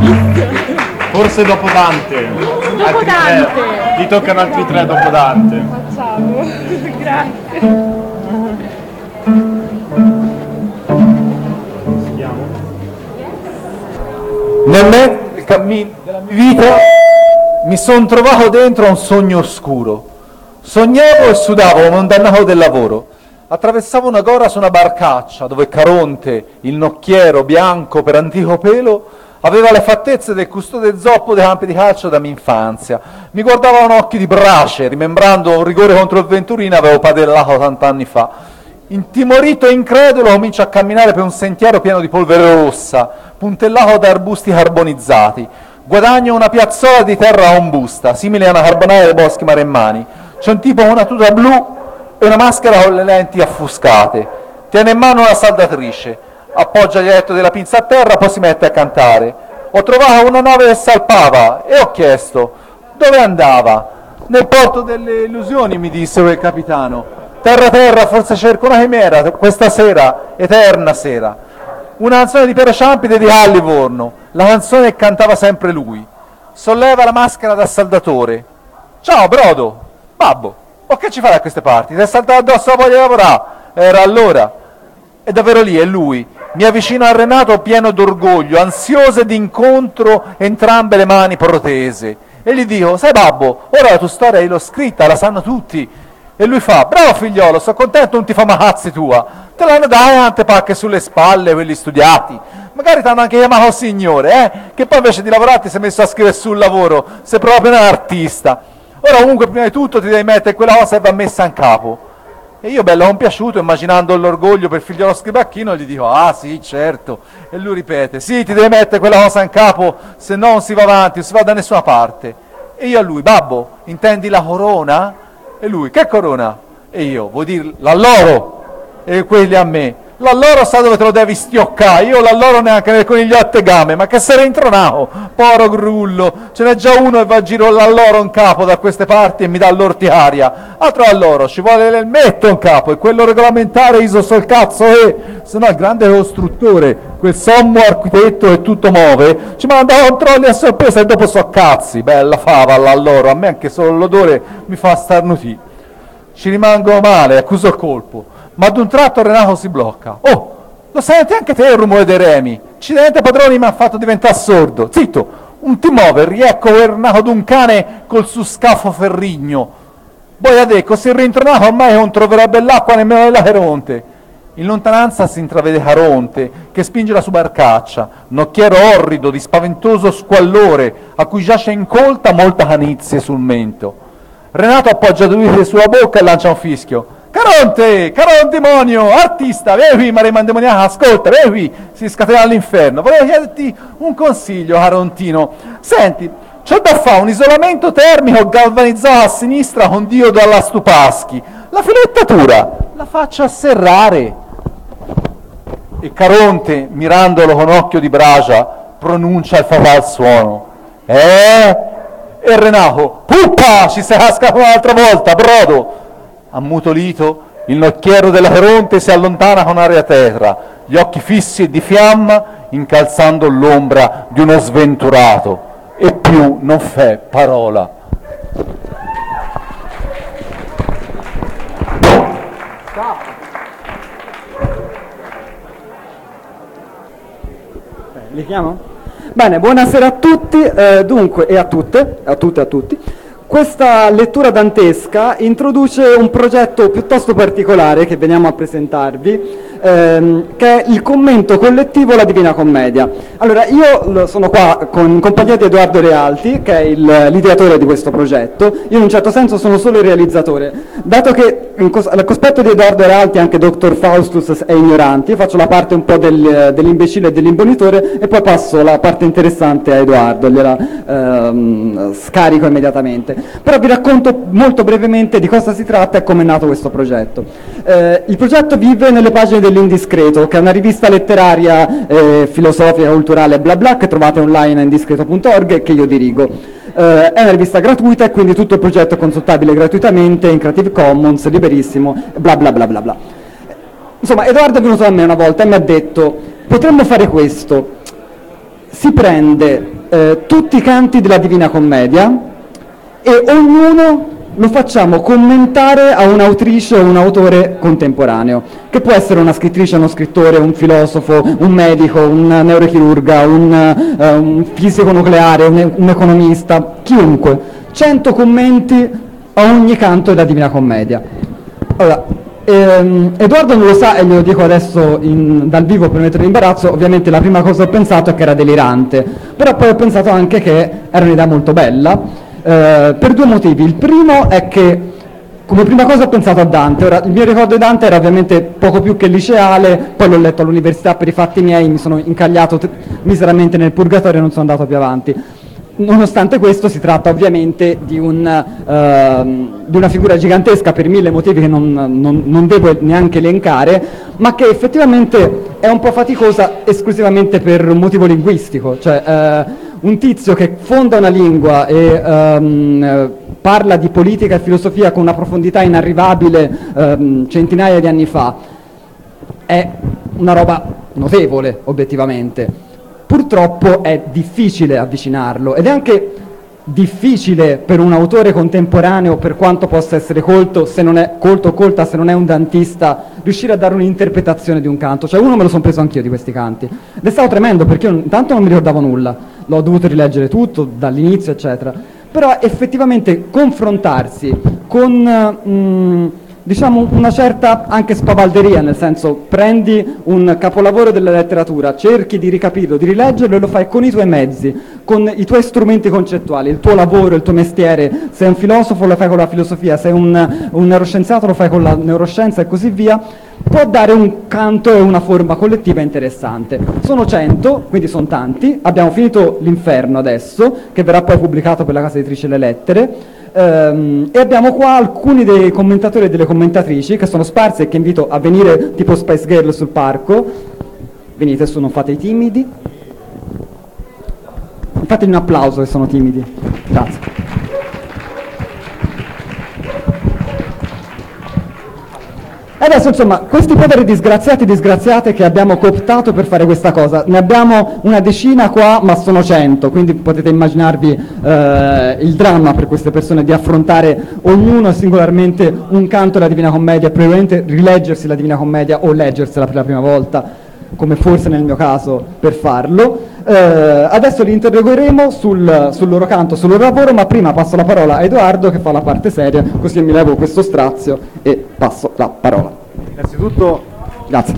Forse dopo Dante. Dopo Altri Dante. 3. Gli toccano altri 3 dopo Dante. Facciamo. Grazie. Nel cammino della mia vita mi sono trovato dentro a un sogno oscuro. Sognavo e sudavo come un dannato del lavoro. Attraversavo una gora su una barcaccia dove Caronte, il nocchiero bianco per antico pelo, aveva le fattezze del custode zoppo dei campi di calcio da mia infanzia. Mi guardava con occhi di brace, rimembrando un rigore contro il Venturino avevo padellato tant'anni fa. Intimorito e incredulo comincio a camminare per un sentiero pieno di polvere rossa, puntellato da arbusti carbonizzati. Guadagno una piazzola di terra a ombusta, simile a una carbonara dei boschi maremmani. C'è un tipo con una tuta blu e una maschera con le lenti affuscate. Tiene in mano una saldatrice, appoggia il letto della pinza a terra, poi si mette a cantare. Ho trovato una nave che salpava e ho chiesto dove andava. Nel porto delle illusioni, mi disse quel capitano. Terra terra, forse cerco una chimera, questa sera, eterna sera. Una canzone di Piero Ciampi dedicata a Livorno, la canzone che cantava sempre lui. Solleva la maschera da saldatore. Ciao Brodo, babbo, o che ci fai a queste parti? Ti è saltato addosso la voglia di lavorare? Era allora. E davvero lì, è lui. Mi avvicino a Renato pieno d'orgoglio, ansiose d'incontro entrambe le mani protese. E gli dico, sai babbo, ora la tua storia io l'ho scritta, la sanno tutti. E lui fa, bravo figliolo, sono contento, non ti fa macazzi tua. Te l'hanno dai tante pacche sulle spalle, quelli studiati. Magari ti hanno anche chiamato signore, che poi invece di lavorare ti sei messo a scrivere sul lavoro, sei proprio un artista. Ora comunque prima di tutto ti devi mettere quella cosa che va messa in capo. E io bello compiaciuto, immaginando l'orgoglio per figliolo scribacchino, gli dico, ah sì, certo. E lui ripete, sì, ti devi mettere quella cosa in capo, se no non si va avanti, non si va da nessuna parte. E io a lui, babbo, intendi la corona? E lui, che corona? E io, vuoi dire l'alloro? E quelli a me, l'alloro sa dove te lo devi stioccare, io l'alloro neanche nel coniglio a tegame, ma che sei intronato, poro grullo, ce n'è già uno e va a giro l'alloro in capo da queste parti e mi dà l'ortiaria, altro alloro, ci vuole l'elmetto in capo e quello regolamentare iso sul cazzo se no il grande costruttore, quel sommo architetto che tutto muove, ci manda controlli a sorpresa e dopo so cazzi, bella fava l'alloro, a me anche solo l'odore mi fa starnutì, ci rimango male, accuso il colpo. Ma ad un tratto Renato si blocca. Oh, lo senti anche te il rumore dei remi? Accidente padroni mi ha fatto diventare sordo. Zitto, un ti muove, riecco il naco d'un cane col suo scafo ferrigno. Poi adesso si è rintronato ormai non troverebbe l'acqua nemmeno nella Caronte. In lontananza si intravede Caronte che spinge la sua barcaccia, nocchiero orrido di spaventoso squallore a cui giace incolta molta canizie sul mento. Renato appoggia due dita sulla bocca e lancia un fischio. Caronte, demonio, artista, vieni qui, Maria Mandemoniaca, ascolta, vieni qui, si scatena all'inferno. Volevo chiederti un consiglio, Carontino. Senti, c'ho da fare un isolamento termico galvanizzato a sinistra con diodo alla Stupaschi. La filettatura la faccio asserrare. E Caronte, mirandolo con occhio di bragia, pronuncia il fatal suono. E Renato, puppa, ci sei cascato un'altra volta, brodo. Ammutolito, il nocchiero della Caronte si allontana con aria tetra, gli occhi fissi e di fiamma, incalzando l'ombra di uno sventurato, e più non fè parola. Li chiamo? Bene, buonasera a tutti, dunque, e a tutte, a tutti. Questa lettura dantesca introduce un progetto piuttosto particolare che veniamo a presentarvi, che è il commento collettivo alla Divina Commedia. Allora, io sono qua in compagnia di Edoardo Realti, che è l'ideatore di questo progetto. Io in un certo senso sono solo il realizzatore. Dato che al cospetto di Edoardo Realti anche Dr. Faustus è ignorante, io faccio la parte un po' dell'imbecille e dell'imbonitore e poi passo la parte interessante a Edoardo, gliela scarico immediatamente. Però vi racconto molto brevemente di cosa si tratta e come è nato questo progetto. Il progetto vive nelle pagine dell'Indiscreto, che è una rivista letteraria, filosofica, culturale, bla bla, che trovate online a indiscreto.org e che io dirigo. È una rivista gratuita e quindi tutto il progetto è consultabile gratuitamente in Creative Commons, liberissimo, bla bla bla bla bla. Insomma, Edoardo è venuto da me una volta e mi ha detto: potremmo fare questo. Si prende tutti i canti della Divina Commedia e ognuno lo facciamo commentare a un'autrice o un autore contemporaneo, che può essere una scrittrice, uno scrittore, un filosofo, un medico, un neurochirurga, un fisico nucleare, un economista, chiunque. 100 commenti a ogni canto della Divina Commedia. Allora, Edoardo non lo sa e glielo dico adesso dal vivo per mettere in imbarazzo. Ovviamente la prima cosa che ho pensato è che era delirante, però poi ho pensato anche che era un'idea molto bella, per due motivi. Il primo è che come prima cosa ho pensato a Dante. Ora, il mio ricordo di Dante era ovviamente poco più che liceale, poi l'ho letto all'università per i fatti miei, mi sono incagliato miseramente nel purgatorio e non sono andato più avanti. Nonostante questo si tratta ovviamente di una figura gigantesca per mille motivi che non devo neanche elencare, ma che effettivamente è un po' faticosa esclusivamente per un motivo linguistico. Cioè, un tizio che fonda una lingua e parla di politica e filosofia con una profondità inarrivabile centinaia di anni fa è una roba notevole, obiettivamente. Purtroppo è difficile avvicinarlo ed è anche difficile per un autore contemporaneo, per quanto possa essere colto, se non è colto o colta, se non è un dantista, riuscire a dare un'interpretazione di un canto. Cioè, uno me lo sono preso anch'io di questi canti ed è stato tremendo, perché io intanto non mi ricordavo nulla, l'ho dovuto rileggere tutto dall'inizio eccetera, però effettivamente confrontarsi con diciamo una certa anche spavalderia, nel senso, prendi un capolavoro della letteratura, cerchi di ricapirlo, di rileggerlo e lo fai con i tuoi mezzi, con i tuoi strumenti concettuali, il tuo lavoro, il tuo mestiere. Sei un filosofo, lo fai con la filosofia, sei un neuroscienziato, lo fai con la neuroscienza e così via. Può dare un canto e una forma collettiva interessante. Sono 100, quindi sono tanti. Abbiamo finito l'Inferno adesso, che verrà poi pubblicato per la casa editrice Le Lettere. E abbiamo qua alcuni dei commentatori e delle commentatrici che sono sparsi e che invito a venire tipo Spice Girl sul parco. Venite su, non fate i timidi. Fategli un applauso che sono timidi. Grazie. Adesso insomma, questi poveri disgraziati e disgraziate che abbiamo cooptato per fare questa cosa, ne abbiamo una decina qua, ma sono 100, quindi potete immaginarvi il dramma per queste persone di affrontare ognuno singolarmente un canto della Divina Commedia, probabilmente rileggersi la Divina Commedia o leggersela per la prima volta, come forse nel mio caso, per farlo. Adesso li interrogheremo sul loro canto, sul loro lavoro, ma prima passo la parola a Edoardo che fa la parte seria, così mi levo questo strazio e passo la parola. Innanzitutto, Grazie.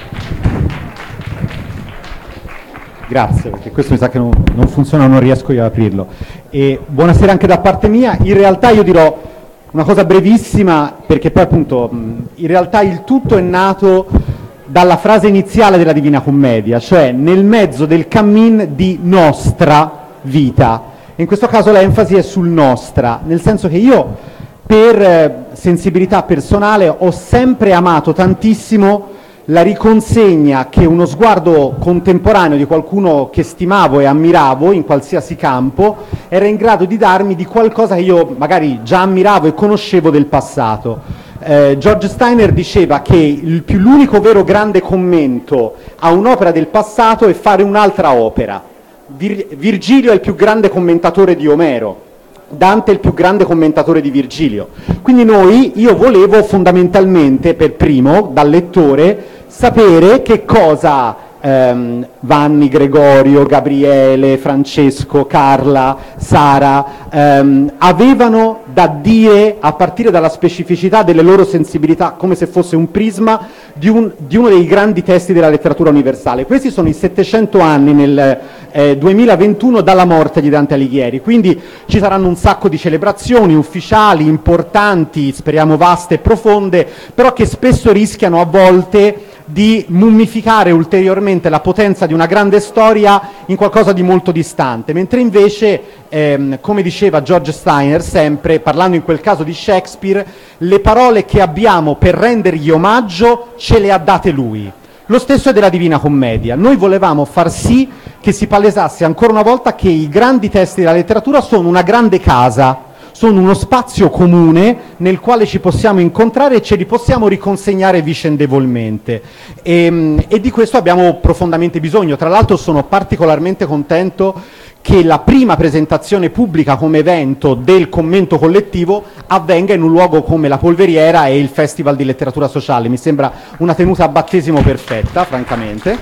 grazie, perché questo mi sa che non funziona, non riesco io ad aprirlo. E buonasera anche da parte mia. In realtà io dirò una cosa brevissima, perché poi appunto in realtà il tutto è nato dalla frase iniziale della Divina Commedia, cioè nel mezzo del cammin di nostra vita. In questo caso l'enfasi è sul nostra, nel senso che io per sensibilità personale ho sempre amato tantissimo la riconsegna che uno sguardo contemporaneo di qualcuno che stimavo e ammiravo in qualsiasi campo era in grado di darmi di qualcosa che io magari già ammiravo e conoscevo del passato. George Steiner diceva che l'unico vero grande commento a un'opera del passato è fare un'altra opera. Virgilio è il più grande commentatore di Omero, Dante è il più grande commentatore di Virgilio. Quindi io volevo fondamentalmente, per primo, dal lettore, sapere che cosa Vanni, Gregorio, Gabriele, Francesco, Carla, Sara avevano da dire a partire dalla specificità delle loro sensibilità, come se fosse un prisma di uno dei grandi testi della letteratura universale. Questi sono i 700 anni nel 2021 dalla morte di Dante Alighieri, quindi ci saranno un sacco di celebrazioni ufficiali, importanti, speriamo vaste e profonde, però che spesso rischiano a volte di mummificare ulteriormente la potenza di una grande storia in qualcosa di molto distante, mentre invece, come diceva George Steiner sempre, parlando in quel caso di Shakespeare, le parole che abbiamo per rendergli omaggio ce le ha date lui. Lo stesso è della Divina Commedia. Noi volevamo far sì che si palesasse ancora una volta che i grandi testi della letteratura sono una grande casa, sono uno spazio comune nel quale ci possiamo incontrare e ce li possiamo riconsegnare vicendevolmente. E di questo abbiamo profondamente bisogno. Tra l'altro sono particolarmente contento che la prima presentazione pubblica come evento del commento collettivo avvenga in un luogo come la Polveriera e il Festival di Letteratura Sociale. Mi sembra una tenuta a battesimo perfetta, francamente.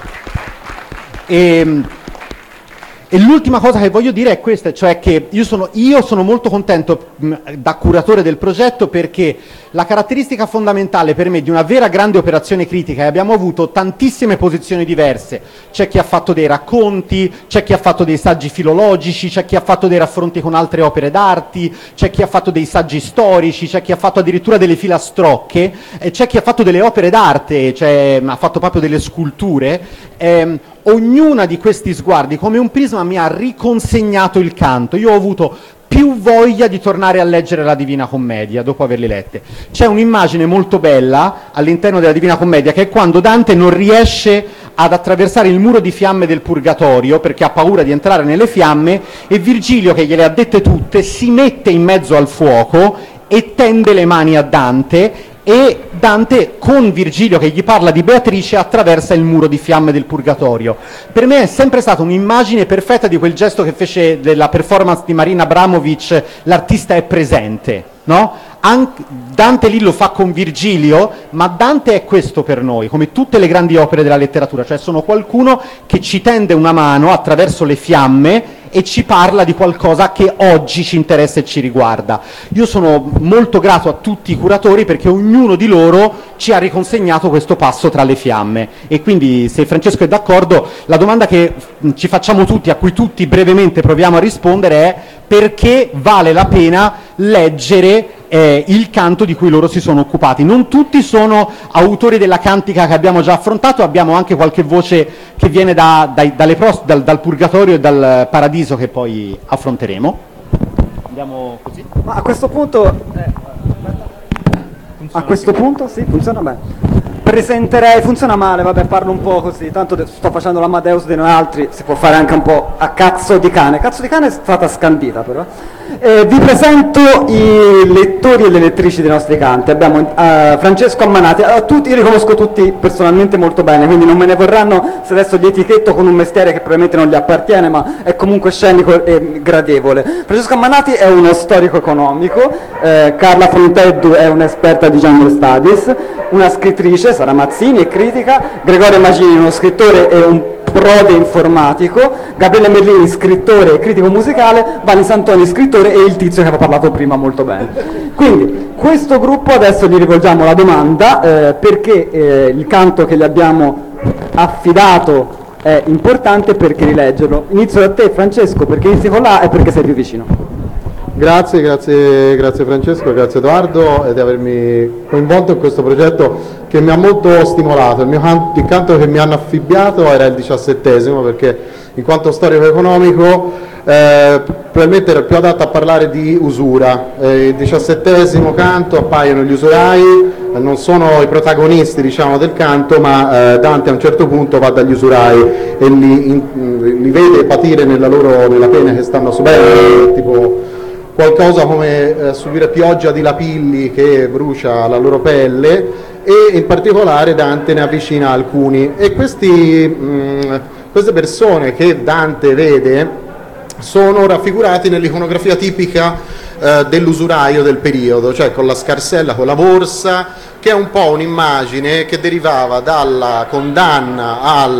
E l'ultima cosa che voglio dire è questa, cioè che io sono molto contento da curatore del progetto, perché la caratteristica fondamentale per me di una vera grande operazione critica, e abbiamo avuto tantissime posizioni diverse, c'è chi ha fatto dei racconti, c'è chi ha fatto dei saggi filologici, c'è chi ha fatto dei raffronti con altre opere d'arte, c'è chi ha fatto dei saggi storici, c'è chi ha fatto addirittura delle filastrocche, e c'è chi ha fatto delle opere d'arte, cioè ha fatto proprio delle sculture. Ognuna di questi sguardi come un prisma mi ha riconsegnato il canto. Io ho avuto più voglia di tornare a leggere la Divina Commedia dopo averle lette. C'è un'immagine molto bella all'interno della Divina Commedia, che è quando Dante non riesce ad attraversare il muro di fiamme del Purgatorio perché ha paura di entrare nelle fiamme, e Virgilio, che gliele ha dette tutte, si mette in mezzo al fuoco e tende le mani a Dante, e Dante, con Virgilio che gli parla di Beatrice, attraversa il muro di fiamme del Purgatorio. Per me è sempre stata un'immagine perfetta di quel gesto che fece della performance di Marina Abramovic, l'artista è presente, no? Dante lì lo fa con Virgilio, ma Dante è questo per noi, come tutte le grandi opere della letteratura, cioè sono qualcuno che ci tende una mano attraverso le fiamme e ci parla di qualcosa che oggi ci interessa e ci riguarda. Io sono molto grato a tutti i curatori, perché ognuno di loro ci ha riconsegnato questo passo tra le fiamme, e quindi, se Francesco è d'accordo, la domanda che ci facciamo tutti, a cui tutti brevemente proviamo a rispondere, è: perché vale la pena leggere il canto di cui loro si sono occupati? Non tutti sono autori della cantica che abbiamo già affrontato, abbiamo anche qualche voce che viene dal Purgatorio e dal Paradiso, che poi affronteremo. Andiamo così? Ma a questo punto sì, funziona bene. Presenterei, funziona male, vabbè, parlo un po' così, tanto sto facendo l'Amadeus di noi altri, si può fare anche un po' a cazzo di cane. Cazzo di cane è stata scandita però. Vi presento i lettori e le lettrici dei nostri canti. Abbiamo Francesco Ammanati, tutti, io li conosco tutti personalmente molto bene, quindi non me ne vorranno se adesso li etichetto con un mestiere che probabilmente non gli appartiene, ma è comunque scenico e gradevole. Francesco Ammanati è uno storico economico, Carla Fonteddu è un'esperta di Gender Studies, una scrittrice, Sara Mazzini, è critica, Gregorio Magini, uno scrittore e un prode informatico, Gabriele Merlini, scrittore e critico musicale, Vanni Santoni, scrittore, e il tizio che aveva parlato prima molto bene. Quindi questo gruppo adesso gli rivolgiamo la domanda, perché il canto che gli abbiamo affidato è importante, perché rileggerlo. Inizio da te, Francesco, perché inizi con l'A e perché sei più vicino. Grazie Francesco, grazie Edoardo di avermi coinvolto in questo progetto che mi ha molto stimolato. Il canto che mi hanno affibbiato era il 17esimo, perché in quanto storico economico probabilmente era più adatto a parlare di usura. Il 17esimo canto appaiono gli usurai, non sono i protagonisti, diciamo, del canto, ma Dante a un certo punto va dagli usurai e li vede patire nella pena che stanno subendo, tipo qualcosa come subire pioggia di lapilli che brucia la loro pelle, e in particolare Dante ne avvicina alcuni, e queste persone che Dante vede sono raffigurati nell'iconografia tipica dell'usuraio del periodo, cioè con la scarsella, con la borsa, che è un po' un'immagine che derivava dalla condanna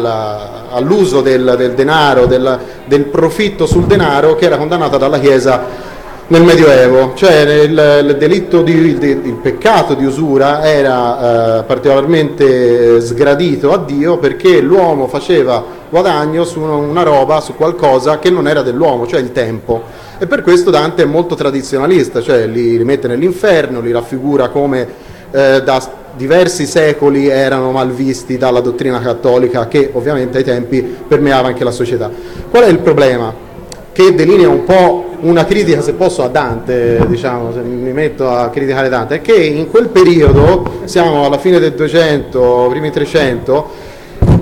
all'uso del denaro, del profitto sul denaro, che era condannata dalla Chiesa nel Medioevo. Cioè il delitto il peccato di usura era particolarmente sgradito a Dio, perché l'uomo faceva guadagno su una roba, su qualcosa che non era dell'uomo, cioè il tempo, e per questo Dante è molto tradizionalista, cioè li mette nell'inferno, li raffigura come da diversi secoli erano malvisti dalla dottrina cattolica, che ovviamente ai tempi permeava anche la società. Qual è il problema? Che delinea un po' una critica, se posso, a Dante, diciamo, se mi metto a criticare Dante, è che in quel periodo, siamo alla fine del 200, primi 300,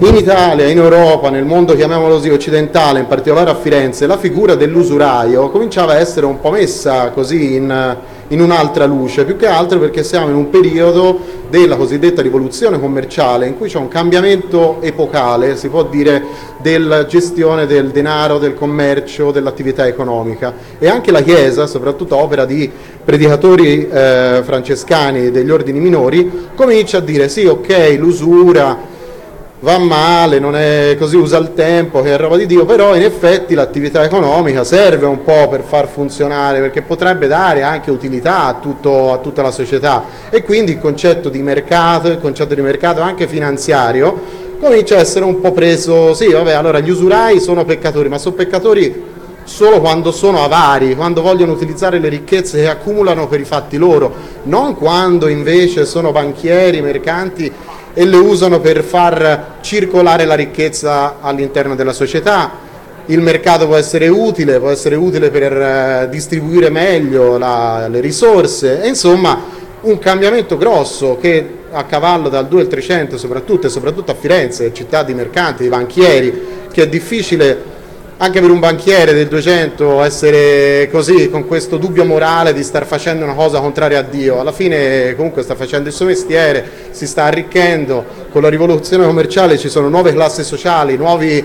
in Italia, in Europa, nel mondo chiamiamolo così occidentale, in particolare a Firenze, la figura dell'usuraio cominciava a essere un po' messa così in un'altra luce, più che altro perché siamo in un periodo della cosiddetta rivoluzione commerciale in cui c'è un cambiamento epocale, si può dire, della gestione del denaro, del commercio, dell'attività economica, e anche la Chiesa, soprattutto opera di predicatori francescani degli ordini minori, comincia a dire sì, ok, l'usura va male, non è così, usa il tempo, che è roba di Dio, però in effetti l'attività economica serve un po' per far funzionare, perché potrebbe dare anche utilità a tutta la società, e quindi il concetto di mercato anche finanziario comincia a essere un po' preso, sì vabbè, allora gli usurai sono peccatori, ma sono peccatori solo quando sono avari, quando vogliono utilizzare le ricchezze che accumulano per i fatti loro, non quando invece sono banchieri, mercanti e le usano per far circolare la ricchezza all'interno della società. Il mercato può essere utile per distribuire meglio le risorse, e insomma un cambiamento grosso che a cavallo dal 2 al 300 soprattutto a Firenze, città di mercanti, di banchieri, che è difficile anche per un banchiere del 200 essere così, con questo dubbio morale di star facendo una cosa contraria a Dio. Alla fine comunque sta facendo il suo mestiere, si sta arricchendo. Con la rivoluzione commerciale ci sono nuove classi sociali,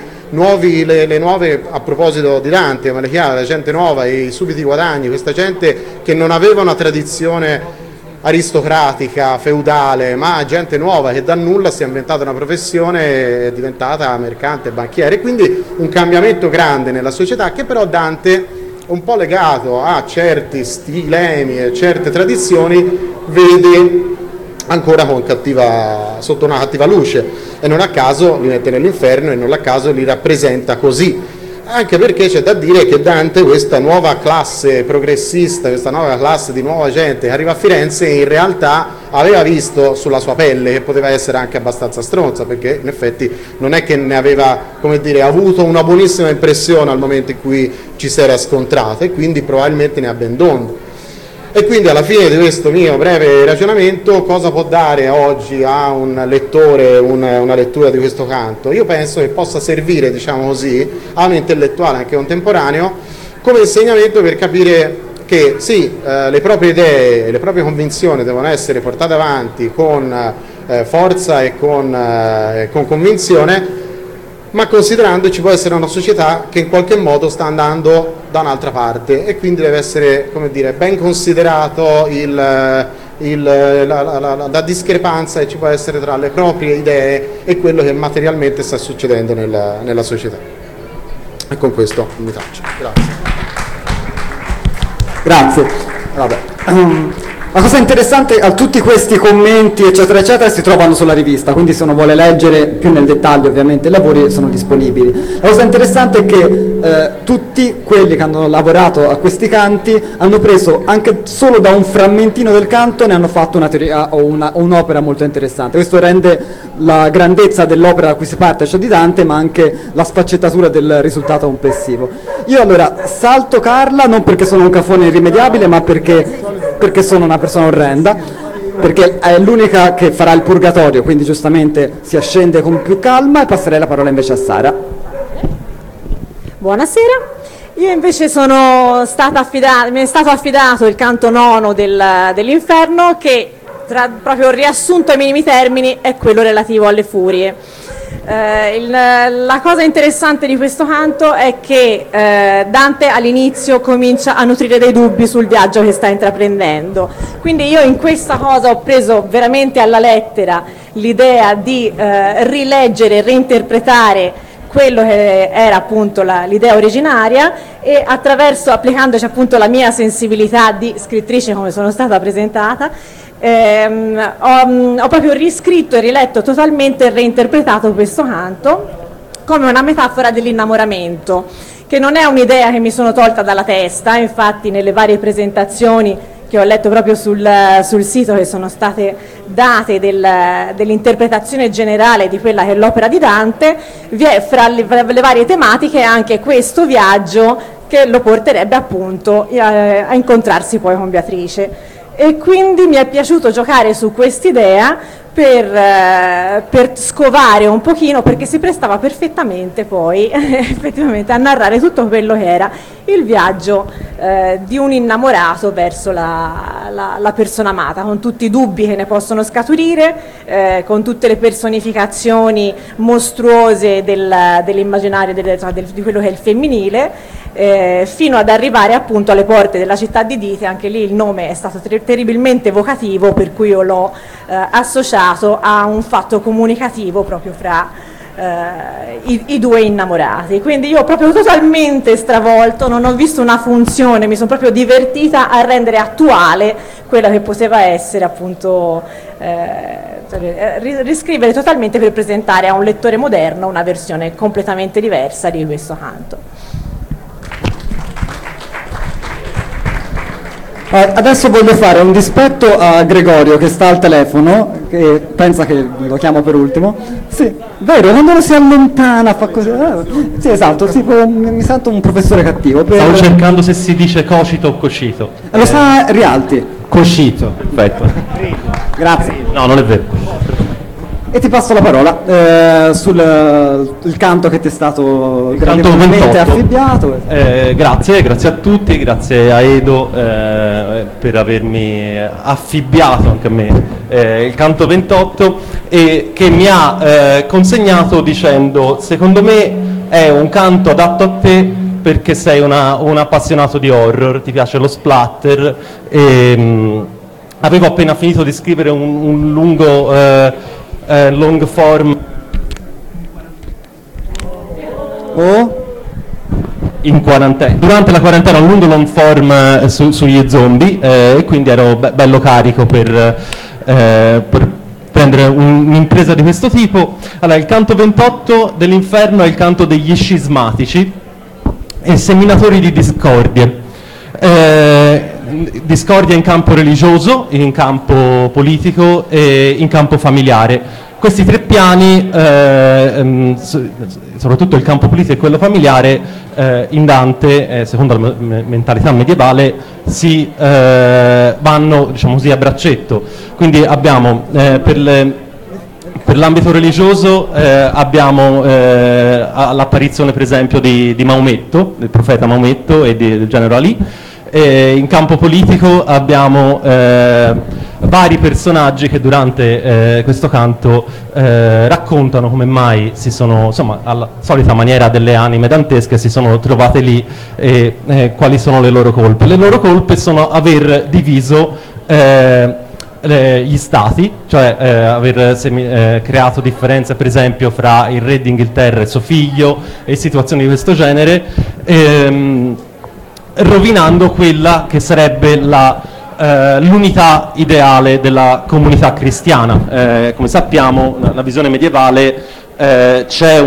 le nuove, a proposito di Dante, ma le chiama la gente nuova, i subiti guadagni, questa gente che non aveva una tradizione aristocratica, feudale, ma gente nuova che da nulla si è inventata una professione, è diventata mercante, banchiere, quindi un cambiamento grande nella società, che però Dante, un po' legato a certi stilemi e certe tradizioni, vede ancora sotto una cattiva luce, e non a caso li mette nell'inferno, e non a caso li rappresenta così. Anche perché c'è da dire che Dante, questa nuova classe progressista, questa nuova classe di nuova gente che arriva a Firenze, in realtà aveva visto sulla sua pelle che poteva essere anche abbastanza stronza, perché in effetti non è che ne aveva, come dire, avuto una buonissima impressione al momento in cui ci si era scontrato, e quindi probabilmente ne ha ben d'onde. E quindi alla fine di questo mio breve ragionamento, cosa può dare oggi a un lettore una lettura di questo canto? Io penso che possa servire, diciamo così, a un intellettuale anche contemporaneo come insegnamento per capire che sì, le proprie idee e le proprie convinzioni devono essere portate avanti con forza e con convinzione, ma considerando ci può essere una società che in qualche modo sta andando da un'altra parte, e quindi deve essere, come dire, ben considerato la discrepanza che ci può essere tra le proprie idee e quello che materialmente sta succedendo nella società. E con questo mi taccio. Grazie. Vabbè. La cosa interessante a tutti questi commenti eccetera eccetera si trovano sulla rivista, quindi se uno vuole leggere più nel dettaglio ovviamente i lavori sono disponibibili. La cosa interessante è che tutti quelli che hanno lavorato a questi canti hanno preso anche solo da un frammentino del canto, ne hanno fatto una teoria o un'opera molto interessante. Questo rende la grandezza dell'opera da cui si parte, cioè di Dante, ma anche la sfaccettatura del risultato complessivo. Io allora salto Carla, non perché sono un cafone irrimediabile, ma perché sono una persona orrenda, perché è l'unica che farà il purgatorio, quindi giustamente si ascende con più calma, e passerei la parola invece a Sara. Buonasera. Io invece mi è stato affidato il canto nono dell'Inferno, che proprio riassunto ai minimi termini è quello relativo alle furie. La cosa interessante di questo canto è che Dante all'inizio comincia a nutrire dei dubbi sul viaggio che sta intraprendendo, quindi io in questa cosa ho preso veramente alla lettera l'idea di rileggere e reinterpretare quello che era appunto l'idea originaria, e applicandoci appunto la mia sensibilità di scrittrice come sono stata presentata, ho proprio riscritto e riletto totalmente e reinterpretato questo canto come una metafora dell'innamoramento, che non è un'idea che mi sono tolta dalla testa. Infatti nelle varie presentazioni che ho letto proprio sul sito, che sono state date dell'interpretazione generale di quella che è l'opera di Dante, vi è fra le varie tematiche anche questo viaggio che lo porterebbe appunto a incontrarsi poi con Beatrice. E quindi mi è piaciuto giocare su quest'idea per scovare un pochino, perché si prestava perfettamente poi effettivamente a narrare tutto quello che era il viaggio di un innamorato verso la persona amata, con tutti i dubbi che ne possono scaturire, con tutte le personificazioni mostruose dell'immaginario di quello che è il femminile, fino ad arrivare appunto alle porte della città di Dite. Anche lì il nome è stato terribilmente evocativo, per cui io l'ho associato a un fatto comunicativo proprio fra i due innamorati. Quindi io ho proprio totalmente stravolto, non ho visto una funzione, mi sono proprio divertita a rendere attuale quella che poteva essere appunto riscrivere totalmente per presentare a un lettore moderno una versione completamente diversa di questo canto. Adesso voglio fare un dispetto a Gregorio che sta al telefono, che pensa che lo chiamo per ultimo. Sì, vero, quando lo si allontana fa così. Sì, esatto, tipo, mi sento un professore cattivo. Stavo cercando se si dice cocito o cocito. Lo sa Rialti. Cocito. Perfetto. Grazie. No, non è vero. E ti passo la parola sul il canto che ti è stato grandemente affibbiato. Grazie a tutti, grazie a Edo per avermi affibbiato anche a me il canto 28 e che mi ha consegnato dicendo: secondo me è un canto adatto a te perché sei un appassionato di horror, ti piace lo splatter e avevo appena finito di scrivere un lungo long form in quarantena, durante la quarantena, un lungo long form sugli zombie e quindi ero bello carico per prendere un'impresa di questo tipo. Allora, il canto 28 dell'inferno è il canto degli scismatici e seminatori di discordie. Discordia in campo religioso, in campo politico e in campo familiare. Questi tre piani, soprattutto il campo politico e quello familiare, in Dante, secondo la mentalità medievale, si vanno, diciamo così, a braccetto. Quindi abbiamo per l'ambito religioso abbiamo l'apparizione per esempio di Maometto, del profeta Maometto e del genero Ali. In campo politico abbiamo vari personaggi che durante questo canto raccontano come mai si sono, insomma, alla solita maniera delle anime dantesche, si sono trovate lì e quali sono le loro colpe. Le loro colpe sono aver diviso gli stati, cioè aver creato differenze per esempio fra il re d'Inghilterra e suo figlio e situazioni di questo genere, rovinando quella che sarebbe l'unità ideale della comunità cristiana. Come sappiamo, nella visione medievale c'è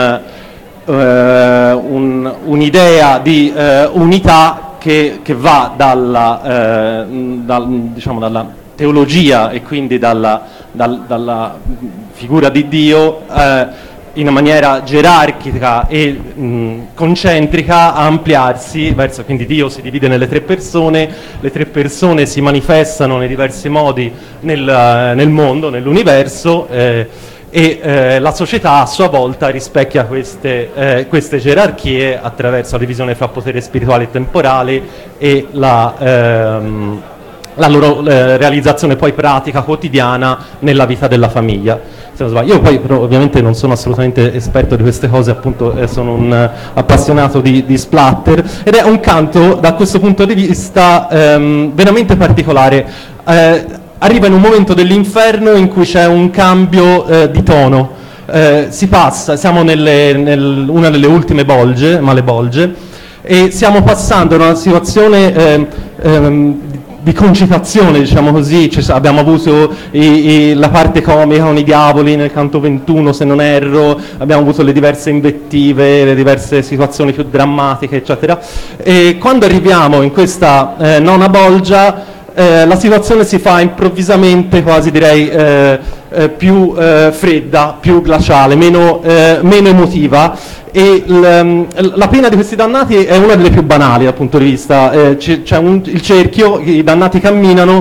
un'idea di unità che va dalla teologia e quindi dalla figura di Dio in una maniera gerarchica e concentrica a ampliarsi verso, quindi Dio si divide nelle tre persone, le tre persone si manifestano nei diversi modi nel mondo, nell'universo e la società a sua volta rispecchia queste gerarchie attraverso la divisione fra potere spirituale e temporale e la loro realizzazione poi pratica quotidiana nella vita della famiglia. Se non sbaglio. Io poi però ovviamente non sono assolutamente esperto di queste cose, appunto sono un appassionato di splatter ed è un canto da questo punto di vista veramente particolare. Arriva in un momento dell'inferno in cui c'è un cambio di tono, si passa, siamo una delle ultime bolge, male bolge, e stiamo passando da una situazione di concitazione, diciamo così. Abbiamo avuto la parte comica con i diavoli nel canto 21, se non erro, abbiamo avuto le diverse invettive, le diverse situazioni più drammatiche, eccetera. E quando arriviamo in questa nona bolgia, la situazione si fa improvvisamente, quasi direi, più fredda, più glaciale, meno emotiva. E la pena di questi dannati è una delle più banali dal punto di vista, c'è il cerchio, i dannati camminano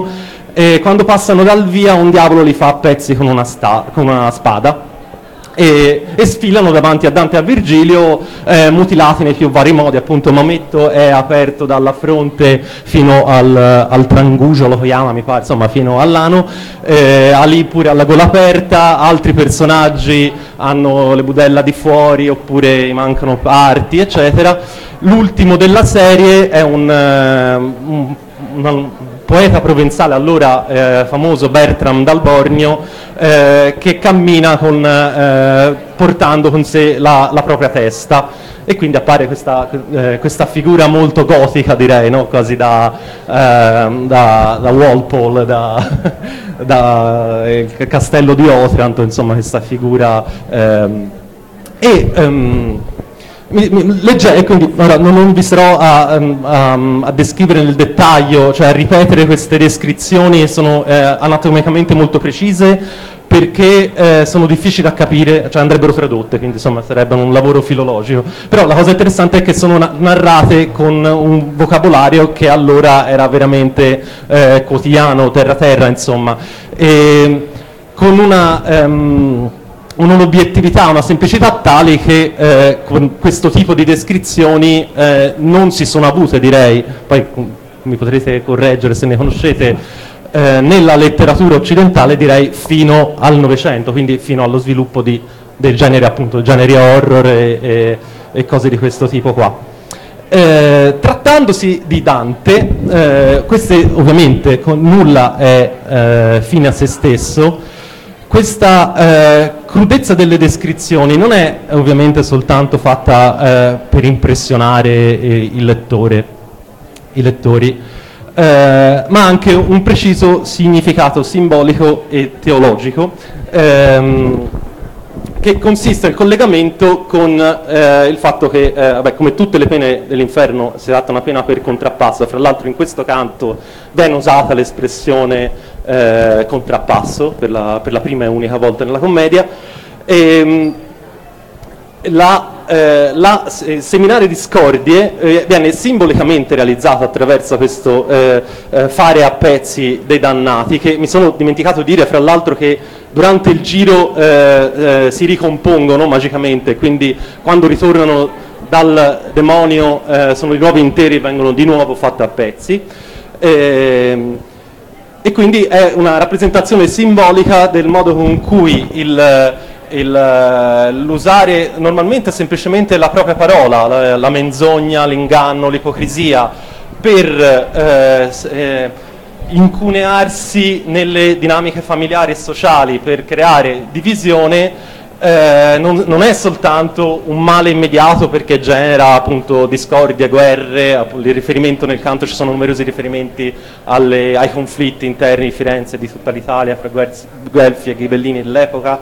e quando passano dal via un diavolo li fa a pezzi con una spada e sfilano davanti a Dante e a Virgilio, mutilati nei più vari modi. Appunto Mametto è aperto dalla fronte fino al trangugio, lo chiama mi pare, insomma fino all'ano, Ali pure alla gola aperta, altri personaggi hanno le budella di fuori oppure gli mancano parti eccetera. L'ultimo della serie è un poeta provenzale allora famoso, Bertram dal Borneo, che cammina portando con sé la propria testa, e quindi appare questa figura molto gotica, direi, no? Quasi da Walpole, da il castello di Otranto, insomma questa figura e quindi ora non vi sarò a descrivere nel dettaglio, cioè a ripetere queste descrizioni, sono anatomicamente molto precise, perché sono difficili da capire, cioè andrebbero tradotte, quindi insomma sarebbe un lavoro filologico. Però la cosa interessante è che sono narrate con un vocabolario che allora era veramente quotidiano, terra-terra, insomma, e con un'obiettività, una semplicità tali che con questo tipo di descrizioni non si sono avute, direi, poi mi potrete correggere se ne conoscete, nella letteratura occidentale, direi fino al Novecento, quindi fino allo sviluppo del genere, appunto, il genere horror e cose di questo tipo qua. Trattandosi di Dante, queste ovviamente nulla è fine a se stesso. Questa crudezza delle descrizioni non è ovviamente soltanto fatta per impressionare i lettori, ma anche un preciso significato simbolico e teologico, che consiste nel collegamento con il fatto che, come tutte le pene dell'inferno, si tratta una pena per contrappasso. Fra l'altro in questo canto viene usata l'espressione contrappasso per la prima e unica volta nella commedia. Seminario Discordie viene simbolicamente realizzato attraverso questo fare a pezzi dei dannati, che mi sono dimenticato di dire fra l'altro che durante il giro si ricompongono magicamente, quindi quando ritornano dal demonio sono di nuovo interi e vengono di nuovo fatti a pezzi. E quindi è una rappresentazione simbolica del modo con cui l'usare normalmente semplicemente la propria parola, la menzogna, l'inganno, l'ipocrisia, per incunearsi nelle dinamiche familiari e sociali, per creare divisione, non è soltanto un male immediato perché genera appunto discordie, guerre. Il riferimento nel canto, ci sono numerosi riferimenti ai conflitti interni di Firenze e di tutta l'Italia fra Guelfi e Ghibellini dell'epoca,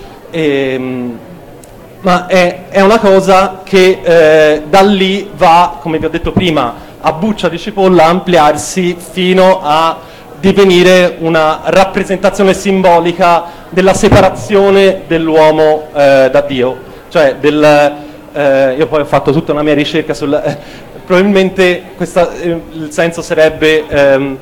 ma è una cosa che da lì va, come vi ho detto prima, a buccia di cipolla, a ampliarsi fino a divenire una rappresentazione simbolica della separazione dell'uomo da Dio. Cioè io poi ho fatto tutta una mia ricerca probabilmente il senso sarebbe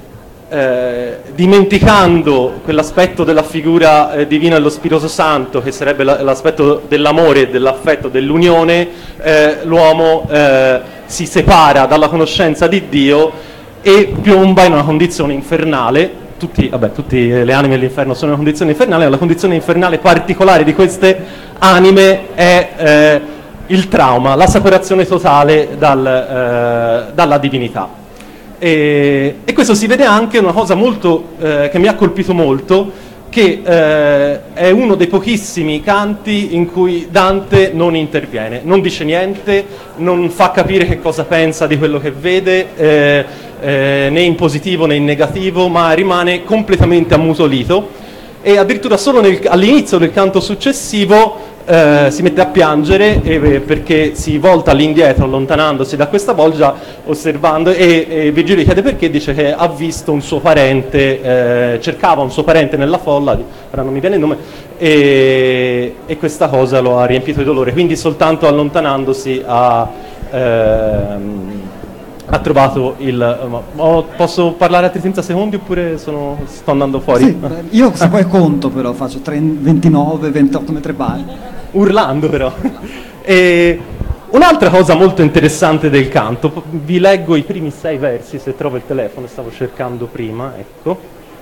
dimenticando quell'aspetto della figura divina dello Spirito Santo, che sarebbe l'aspetto dell'amore, dell'affetto, dell'unione, l'uomo si separa dalla conoscenza di Dio e piomba in una condizione infernale. Tutte le anime dell'inferno sono in una condizione infernale, ma la condizione infernale particolare di queste anime è il trauma, la separazione totale dalla divinità. E questo si vede anche in una cosa molto che mi ha colpito molto, che è uno dei pochissimi canti in cui Dante non interviene, non dice niente, non fa capire che cosa pensa di quello che vede, né in positivo né in negativo, ma rimane completamente ammutolito, e addirittura solo all'inizio del canto successivo si mette a piangere perché si volta all'indietro allontanandosi da questa bolgia, osservando, e Virgilio chiede perché, dice che ha visto un suo parente, cercava un suo parente nella folla, ora non mi viene il nome, e questa cosa lo ha riempito di dolore, quindi soltanto allontanandosi ha ha trovato posso parlare altri 30 secondi oppure sto andando fuori? Sì, io se poi conto però, faccio 29, 28 mentre parli. Urlando però. E un'altra cosa molto interessante del canto, vi leggo i primi 6 versi, se trovo il telefono, stavo cercando prima, ecco,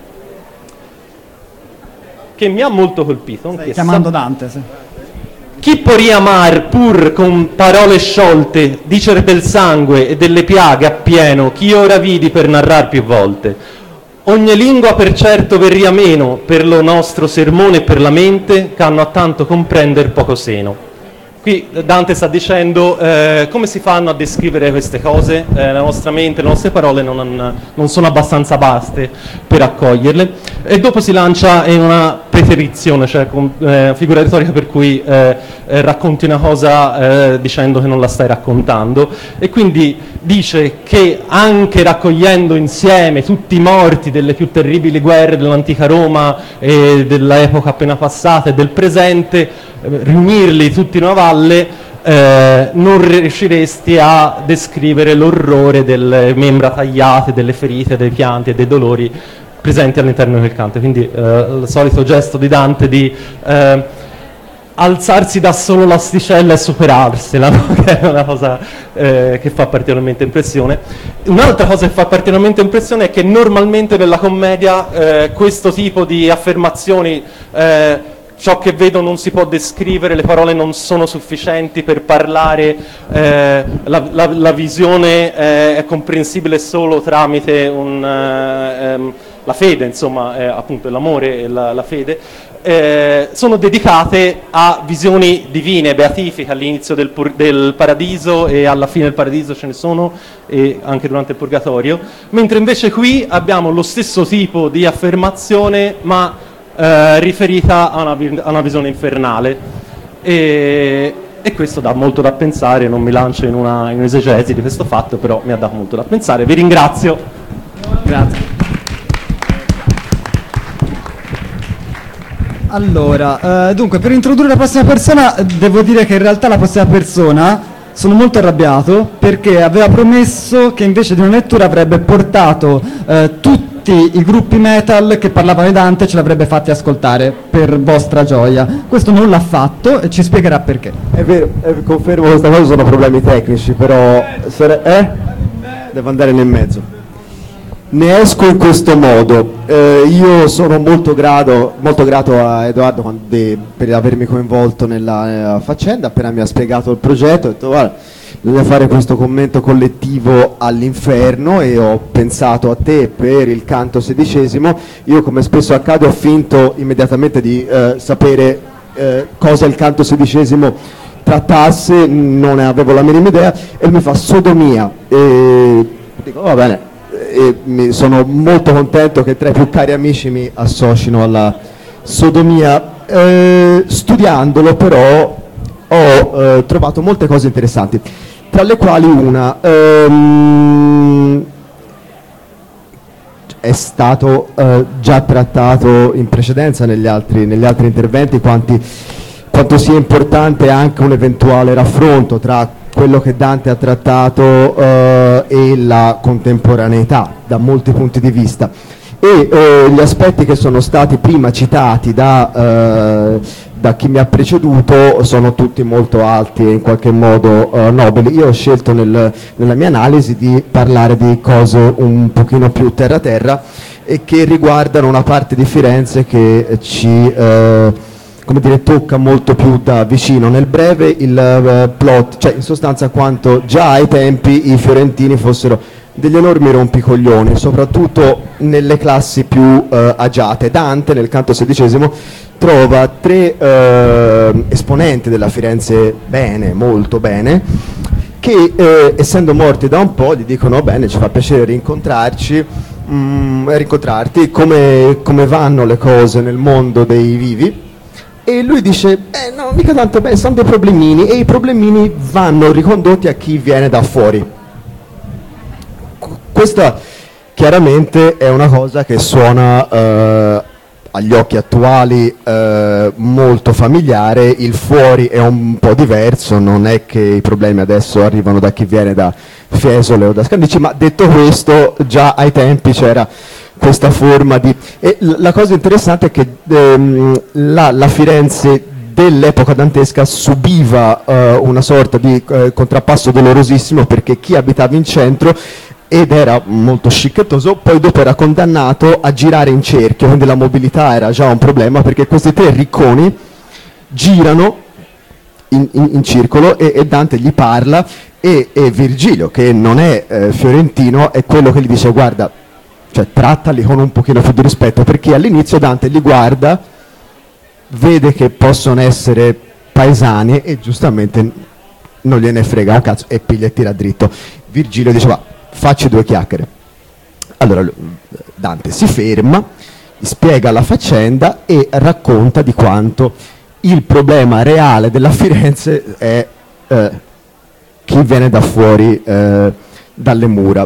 che mi ha molto colpito. Stai chiamando Dante, sì. Chi poria amar pur con parole sciolte, dicer del sangue e delle piaghe appieno, chi ora vidi per narrar più volte. Ogni lingua per certo verria meno, per lo nostro sermone e per la mente, c'hanno a tanto comprender poco seno. Qui Dante sta dicendo come si fanno a descrivere queste cose, la nostra mente, le nostre parole non sono abbastanza vaste per accoglierle, e dopo si lancia in una preterizione, cioè figura retorica per cui racconti una cosa dicendo che non la stai raccontando, e quindi dice che anche raccogliendo insieme tutti i morti delle più terribili guerre dell'antica Roma e dell'epoca appena passata e del presente, riunirli tutti in una valle, non riusciresti a descrivere l'orrore delle membra tagliate, delle ferite, dei pianti e dei dolori presenti all'interno del canto. Quindi il solito gesto di Dante di alzarsi da solo l'asticella e superarsela, no? Che è una cosa che fa particolarmente impressione. Un'altra cosa che fa particolarmente impressione è che normalmente nella commedia questo tipo di affermazioni, ciò che vedo non si può descrivere, le parole non sono sufficienti per parlare, la visione è comprensibile solo tramite la fede, insomma, appunto l'amore e la fede, sono dedicate a visioni divine, beatifiche all'inizio del paradiso, e alla fine del paradiso ce ne sono, e anche durante il purgatorio, mentre invece qui abbiamo lo stesso tipo di affermazione, ma riferita a una visione infernale, e questo dà molto da pensare. Non mi lancio in un'esegesi di questo fatto, però mi ha dato molto da pensare. Vi ringrazio. Grazie. Allora, dunque, per introdurre la prossima persona devo dire che in realtà la prossima persona sono molto arrabbiato, perché aveva promesso che invece di una lettura avrebbe portato tutti i gruppi metal che parlavano di Dante, ce l'avrebbe fatti ascoltare per vostra gioia. Questo non l'ha fatto e ci spiegherà perché. È vero, confermo questa cosa, sono problemi tecnici, però devo andare nel mezzo. Ne esco in questo modo. Io sono molto grato a Edoardo per avermi coinvolto nella faccenda. Appena mi ha spiegato il progetto, ho detto guarda, bisogna fare questo commento collettivo all'inferno, e ho pensato a te per il canto XVI. Io, come spesso accade, ho finto immediatamente di sapere cosa il canto XVI trattasse, non ne avevo la minima idea, e mi fa sodomia, e dico va bene, e sono molto contento che tra i più cari amici mi associno alla sodomia. Studiandolo però ho trovato molte cose interessanti, tra le quali una è stato già trattato in precedenza negli altri interventi, quanto sia importante anche un eventuale raffronto tra quello che Dante ha trattato e la contemporaneità da molti punti di vista, e gli aspetti che sono stati prima citati da chi mi ha preceduto sono tutti molto alti e in qualche modo nobili. Io ho scelto nella mia analisi di parlare di cose un pochino più terra e che riguardano una parte di Firenze che ci tocca molto più da vicino. Nel breve il plot, cioè in sostanza quanto già ai tempi i fiorentini fossero degli enormi rompicoglioni, soprattutto nelle classi più agiate. Dante nel canto XVI trova 3 esponenti della Firenze molto bene, che essendo morti da un po' gli dicono bene, ci fa piacere rincontrarti, come vanno le cose nel mondo dei vivi. E lui dice no, mica tanto bene, sono dei problemini, e i problemini vanno ricondotti a chi viene da fuori. Questa chiaramente è una cosa che suona agli occhi attuali molto familiare, il fuori è un po' diverso, non è che i problemi adesso arrivano da chi viene da Fiesole o da Scandicci, ma detto questo già ai tempi c'era questa forma di... E la cosa interessante è che la Firenze dell'epoca dantesca subiva una sorta di contrappasso dolorosissimo, perché chi abitava in centro ed era molto scicchettoso, poi dopo era condannato a girare in cerchio, quindi la mobilità era già un problema, perché questi tre ricconi girano in circolo e Dante gli parla e Virgilio, che non è fiorentino, è quello che gli dice: guarda, cioè trattali con un pochino più di rispetto, perché all'inizio Dante li guarda, vede che possono essere paesani e giustamente non gliene frega un cazzo e piglia e tira dritto. Virgilio dice: va, facci due chiacchiere. Allora Dante si ferma, spiega la faccenda e racconta di quanto il problema reale della Firenze è chi viene da fuori dalle mura.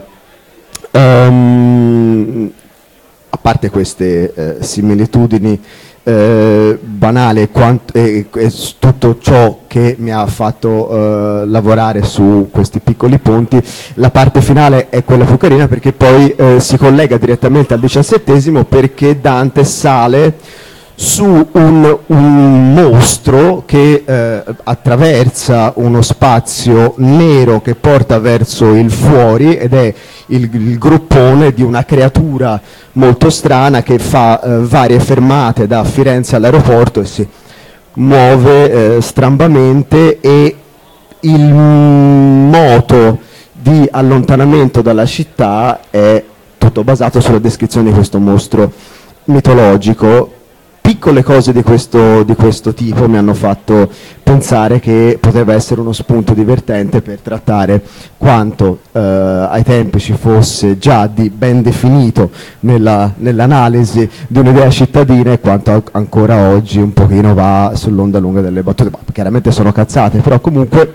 A parte queste similitudini banale e tutto ciò che mi ha fatto lavorare su questi piccoli punti, la parte finale è quella più carina, perché poi si collega direttamente al XVII, perché Dante sale su un mostro che attraversa uno spazio nero che porta verso il fuori, ed è il gruppone di una creatura molto strana che fa varie fermate da Firenze all'aeroporto e si muove strambamente, e il moto di allontanamento dalla città è tutto basato sulla descrizione di questo mostro mitologico. Piccole cose di questo tipo mi hanno fatto pensare che poteva essere uno spunto divertente per trattare quanto ai tempi ci fosse già di ben definito nell'analisi di un'idea cittadina, e quanto ancora oggi un pochino va sull'onda lunga delle battute. Ma chiaramente sono cazzate, però comunque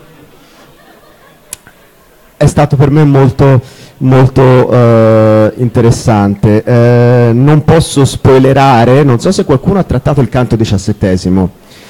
è stato per me molto interessante. Non posso spoilerare, non so se qualcuno ha trattato il canto XVII,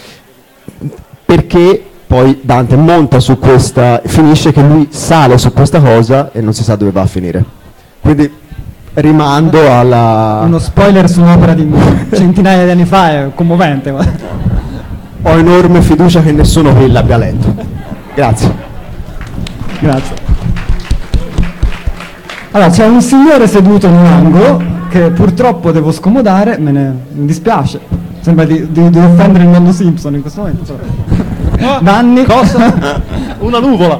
perché poi Dante monta su questa, finisce che lui sale su questa cosa e non si sa dove va a finire. Quindi rimando alla... Uno spoiler su un'opera di centinaia di anni fa è commovente. Ma... Ho enorme fiducia che nessuno qui l'abbia letto. Grazie. Grazie. Allora, c'è un signore seduto in un angolo che purtroppo devo scomodare, mi dispiace. Sembra di offendere il mondo Simpson in questo momento. Vanni. Cosa? Una nuvola.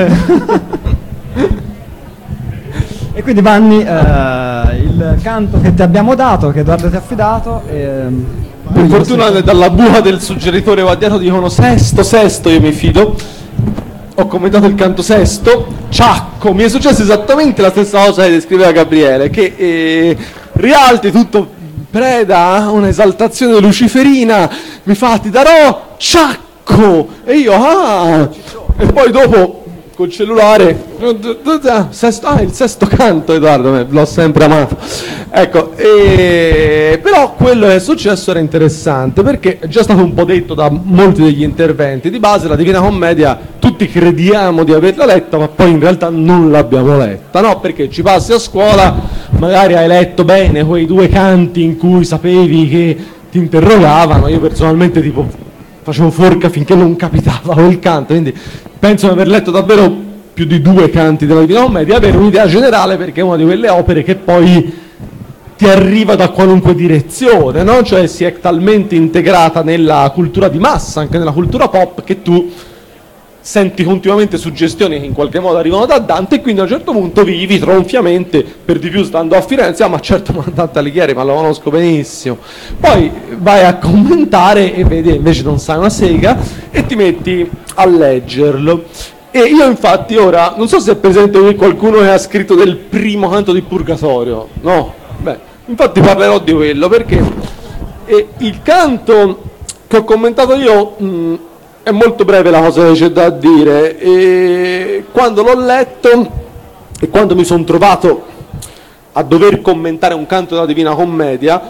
E quindi Vanni, il canto che ti abbiamo dato, che Edoardo ti ha affidato. Per fortuna dalla buca del suggeritore qua dietro dicono sesto, io mi fido. Ho commentato il canto sesto, ciacco, mi è successo esattamente la stessa cosa che descriveva Gabriele, che rialti tutto preda, un'esaltazione luciferina, mi fa ti darò ciacco, e io e poi dopo col cellulare il sesto canto, Edoardo, l'ho sempre amato, ecco, però quello che è successo era interessante, perché è già stato un po' detto da molti degli interventi. Di base la Divina Commedia tutti crediamo di averla letta, ma poi in realtà non l'abbiamo letta, no? Perché ci passi a scuola, magari hai letto bene quei due canti in cui sapevi che ti interrogavano. Io personalmente tipo facevo forca finché non capitava quel canto, quindi penso di aver letto davvero più di 2 canti della Divina Commedia, avere un'idea generale, perché è una di quelle opere che poi ti arriva da qualunque direzione, no? Cioè si è talmente integrata nella cultura di massa, anche nella cultura pop, che tu senti continuamente suggestioni che in qualche modo arrivano da Dante, e quindi a un certo punto vivi tronfiamente, per di più stando a Firenze, ma certo, ma Dante Alighieri, ma lo conosco benissimo. Poi vai a commentare e vedi invece non sai una sega e ti metti a leggerlo. E io infatti ora, non so se è presente qui qualcuno che ha scritto del primo canto di Purgatorio, no? Beh, infatti parlerò di quello, perché il canto che ho commentato io è molto breve la cosa che c'è da dire, e quando l'ho letto e quando mi sono trovato a dover commentare un canto della Divina Commedia,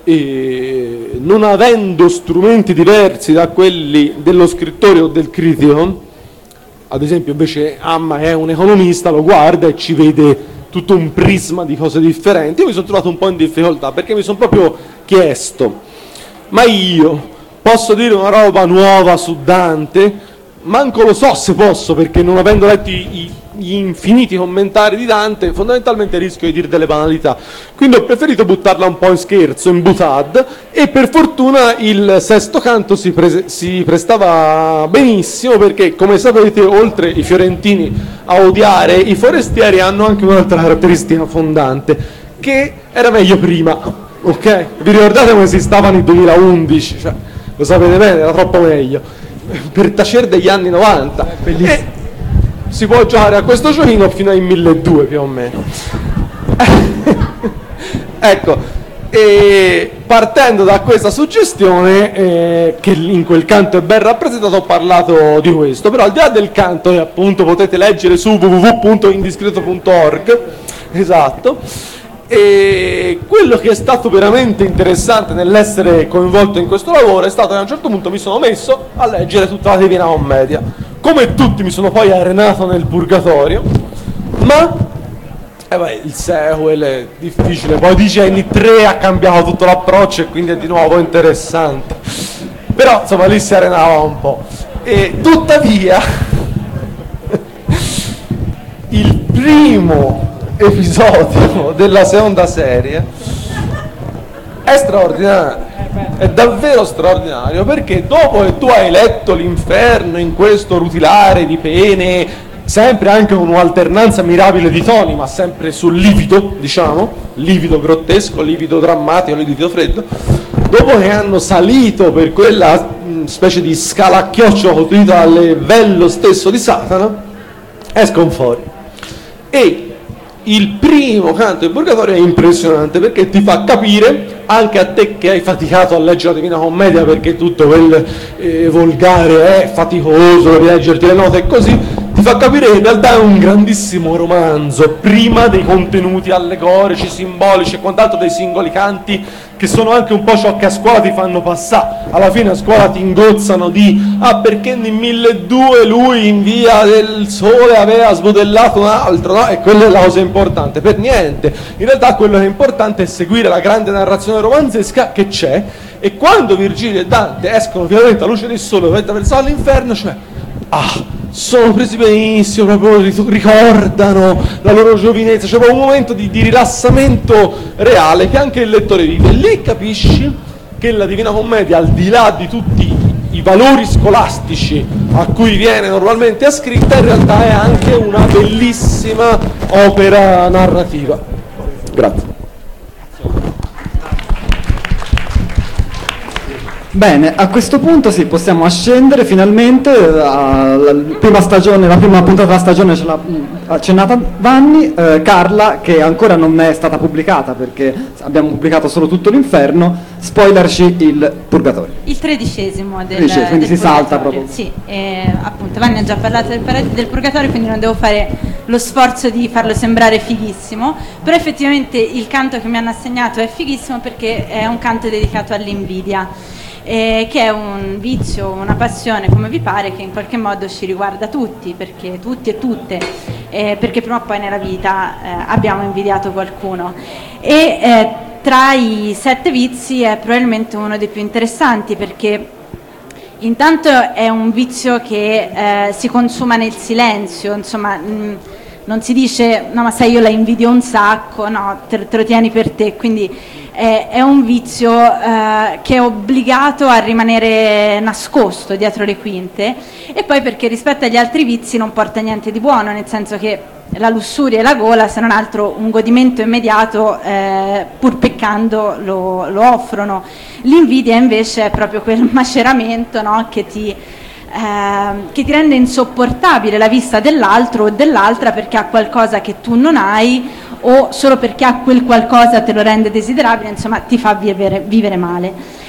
e non avendo strumenti diversi da quelli dello scrittore o del critico, ad esempio invece Amma è un economista, lo guarda e ci vede tutto un prisma di cose differenti, io mi sono trovato un po' in difficoltà perché mi sono proprio chiesto, ma io posso dire una roba nuova su Dante? Manco lo so se posso, perché non avendo letto gli infiniti commentari di Dante, fondamentalmente rischio di dire delle banalità. Quindi ho preferito buttarla un po' in scherzo, in butad, e per fortuna il sesto canto si prestava benissimo, perché come sapete, oltre i fiorentini a odiare i forestieri, hanno anche un'altra caratteristica fondante, che era meglio prima, ok? Vi ricordate come si stava nel 2011? Cioè, lo sapete bene, era troppo meglio. Per tacere degli anni 90 e si può giocare a questo giochino fino ai 1200 più o meno. Ecco, e partendo da questa suggestione che in quel canto è ben rappresentato, ho parlato di questo, però al di là del canto, che appunto potete leggere su www.indiscreto.org, esatto. E quello che è stato veramente interessante nell'essere coinvolto in questo lavoro è stato che a un certo punto mi sono messo a leggere tutta la Divina Commedia. Come tutti mi sono poi arenato nel Purgatorio, ma il sequel è difficile, poi di Genni 3 ha cambiato tutto l'approccio e quindi è di nuovo interessante, però insomma lì si arenava un po'. E tuttavia il primo episodio della seconda serie è straordinario, è davvero straordinario, perché dopo che tu hai letto l'inferno in questo rutilare di pene, sempre anche con un'alternanza mirabile di toni, ma sempre sul livido, diciamo, livido grottesco, livido drammatico, livido freddo, dopo che hanno salito per quella specie di scala a chiocciola costruita dal livello stesso di Satana, escono fuori. E il primo canto del Purgatorio è impressionante, perché ti fa capire, anche a te che hai faticato a leggere la Divina Commedia, perché tutto quel volgare è faticoso, rileggerti le note e così, ti fa capire che in realtà è un grandissimo romanzo, prima dei contenuti allegorici, simbolici e quant'altro dei singoli canti, che sono anche un po' ciò che a scuola ti fanno passare. Alla fine a scuola ti ingozzano di perché nel 1200 lui in Via del Sole aveva smodellato un altro, no? E quella è la cosa importante. Per niente, in realtà quello che è importante è seguire la grande narrazione romanzesca che c'è, e quando Virgilio e Dante escono finalmente alla luce del sole verso all'inferno, cioè sono presi benissimo, proprio ricordano la loro giovinezza, c'è proprio un momento di rilassamento reale che anche il lettore vive. Lì capisci che la Divina Commedia, al di là di tutti i valori scolastici a cui viene normalmente ascritta, in realtà è anche una bellissima opera narrativa. Grazie. Bene, a questo punto sì, possiamo ascendere finalmente alla prima stagione, la prima puntata della stagione ce l'ha accennata Vanni, Carla, che ancora non è stata pubblicata perché abbiamo pubblicato solo tutto l'inferno, spoilerci il Purgatorio. Il 13° del quindi si salta Purgatorio. proprio. Sì, appunto Vanni ha già parlato del Purgatorio, quindi non devo fare lo sforzo di farlo sembrare fighissimo, però effettivamente il canto che mi hanno assegnato è fighissimo perché è un canto dedicato all'invidia. Che è un vizio, una passione, come vi pare, che in qualche modo ci riguarda tutti, perché tutti e tutte, perché prima o poi nella vita abbiamo invidiato qualcuno. E tra i 7 vizi è probabilmente uno dei più interessanti, perché intanto è un vizio che si consuma nel silenzio, insomma non si dice no ma sai io la invidio un sacco, no, te lo tieni per te, quindi è un vizio che è obbligato a rimanere nascosto dietro le quinte, e poi perché rispetto agli altri vizi non porta niente di buono, nel senso che la lussuria e la gola, se non altro un godimento immediato, pur peccando lo offrono. L'invidia invece è proprio quel maceramento, no, che ti rende insopportabile la vista dell'altro o dell'altra perché ha qualcosa che tu non hai, o solo perché ha quel qualcosa te lo rende desiderabile, insomma ti fa vivere male.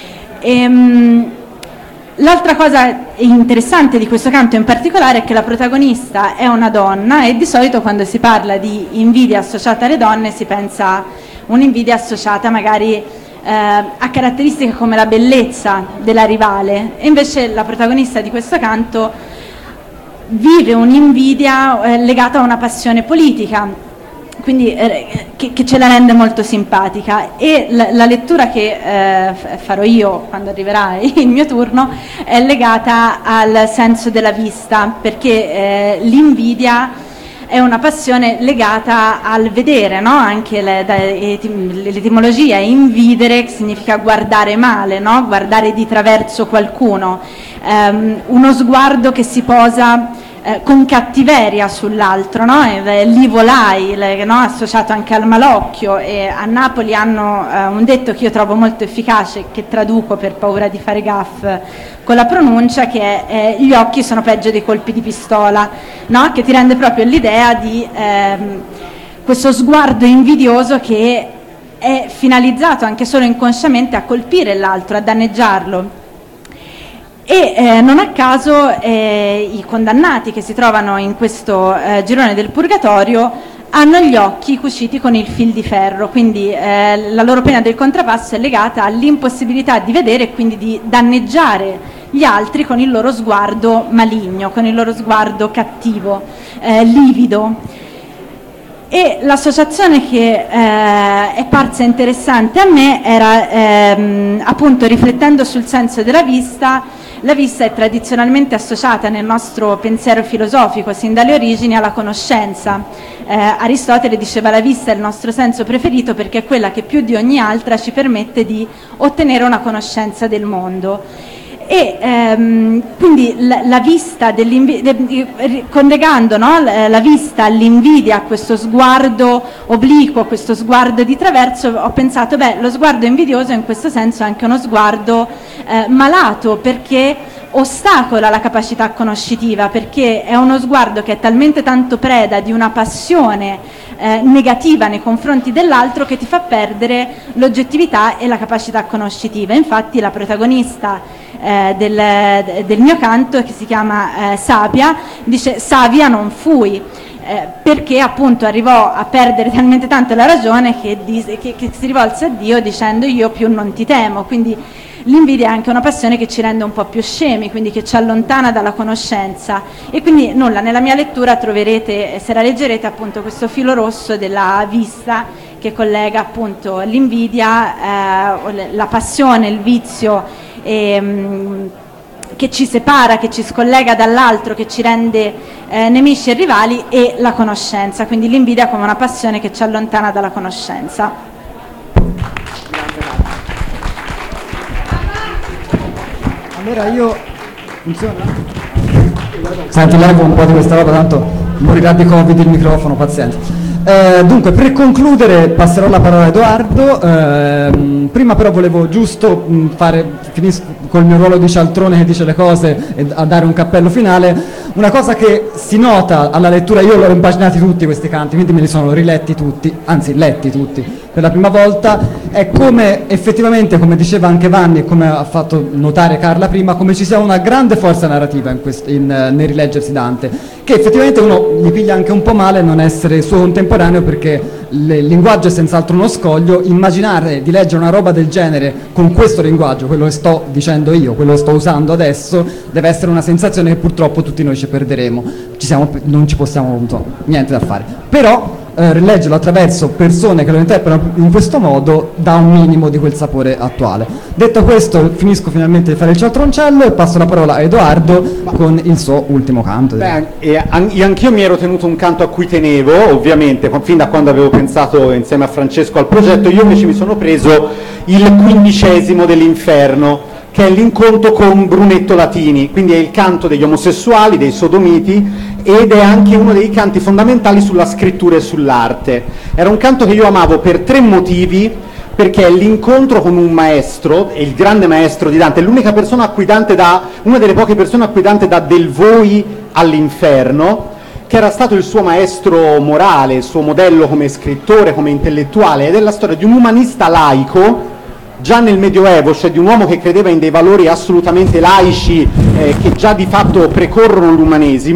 L'altra cosa interessante di questo canto in particolare è che la protagonista è una donna, e di solito quando si parla di invidia associata alle donne si pensa a un'invidia associata magari ha caratteristiche come la bellezza della rivale, e invece la protagonista di questo canto vive un'invidia legata a una passione politica, quindi che ce la rende molto simpatica. E la lettura che farò io quando arriverà il mio turno è legata al senso della vista, perché l'invidia è una passione legata al vedere, no? Anche l'etimologia invidere, che significa guardare male, no? Guardare di traverso qualcuno, uno sguardo che si posa con cattiveria sull'altro, no? L'ivolai, no? Associato anche al malocchio, e a Napoli hanno un detto che io trovo molto efficace, che traduco per paura di fare gaff con la pronuncia, che è gli occhi sono peggio dei colpi di pistola, no? Che ti rende proprio l'idea di questo sguardo invidioso che è finalizzato anche solo inconsciamente a colpire l'altro, a danneggiarlo. E non a caso i condannati che si trovano in questo girone del purgatorio hanno gli occhi cuciti con il fil di ferro, quindi la loro pena del contrappasso è legata all'impossibilità di vedere e quindi di danneggiare gli altri con il loro sguardo maligno, con il loro sguardo cattivo, livido. E l'associazione che è parsa interessante a me era appunto, riflettendo sul senso della vista. La vista è tradizionalmente associata nel nostro pensiero filosofico sin dalle origini alla conoscenza. Aristotele diceva: la vista è il nostro senso preferito perché è quella che più di ogni altra ci permette di ottenere una conoscenza del mondo. E quindi la vista collegando, no? La vista all'invidia, a questo sguardo obliquo, a questo sguardo di traverso, ho pensato, lo sguardo invidioso in questo senso è anche uno sguardo malato, perché ostacola la capacità conoscitiva, perché è uno sguardo che è talmente tanto preda di una passione negativa nei confronti dell'altro che ti fa perdere l'oggettività e la capacità conoscitiva. Infatti la protagonista del mio canto, che si chiama Sapia, dice: Savia non fui, perché appunto arrivò a perdere talmente tanto la ragione che si rivolse a Dio dicendo: io più non ti temo. Quindi l'invidia è anche una passione che ci rende un po' più scemi, quindi che ci allontana dalla conoscenza. E quindi nulla, nella mia lettura troverete, se la leggerete, appunto questo filo rosso della vista che collega appunto l'invidia, la passione, il vizio, che ci separa, che ci scollega dall'altro, che ci rende nemici e rivali, e la conoscenza, quindi l'invidia come una passione che ci allontana dalla conoscenza. Allora io funziona? Senti, levo un po' di questa roba, tanto morirà di Covid il microfono, pazienza. Dunque, per concludere passerò la parola a Edoardo. Prima però volevo giusto finisco col mio ruolo di cialtrone che dice le cose e a dare un cappello finale. Una cosa che si nota alla lettura, io l'ho impaginati tutti questi canti, quindi me li sono riletti tutti, anzi letti tutti per la prima volta, è come effettivamente, come diceva anche Vanni e come ha fatto notare Carla prima, come ci sia una grande forza narrativa nel rileggersi Dante, che effettivamente uno gli piglia anche un po' male non essere suo contemporaneo, perché il linguaggio è senz'altro uno scoglio. Immaginare di leggere una roba del genere con questo linguaggio, quello che sto dicendo io, quello che sto usando adesso, deve essere una sensazione che purtroppo tutti noi ci perderemo, non ci possiamo niente da fare, però rileggerlo attraverso persone che lo interpretano in questo modo dà un minimo di quel sapore attuale. Detto questo, finisco finalmente di fare il cialtroncello e passo la parola a Edoardo con il suo ultimo canto. Anch'io mi ero tenuto un canto a cui tenevo, ovviamente, fin da quando avevo pensato insieme a Francesco al progetto. Io invece mi sono preso il 15° dell'Inferno, che è l'incontro con Brunetto Latini, quindi è il canto degli omosessuali, dei sodomiti, ed è anche uno dei canti fondamentali sulla scrittura e sull'arte. Era un canto che io amavo per 3 motivi: perché è l'incontro con un maestro, è il grande maestro di Dante, è l'unica persona a cui Dante dà, una delle poche persone a cui Dante dà del voi all'inferno, che era stato il suo maestro morale, il suo modello come scrittore, come intellettuale, ed è la storia di un umanista laico già nel Medioevo, cioè di un uomo che credeva in dei valori assolutamente laici che già di fatto precorrono l'umanesimo,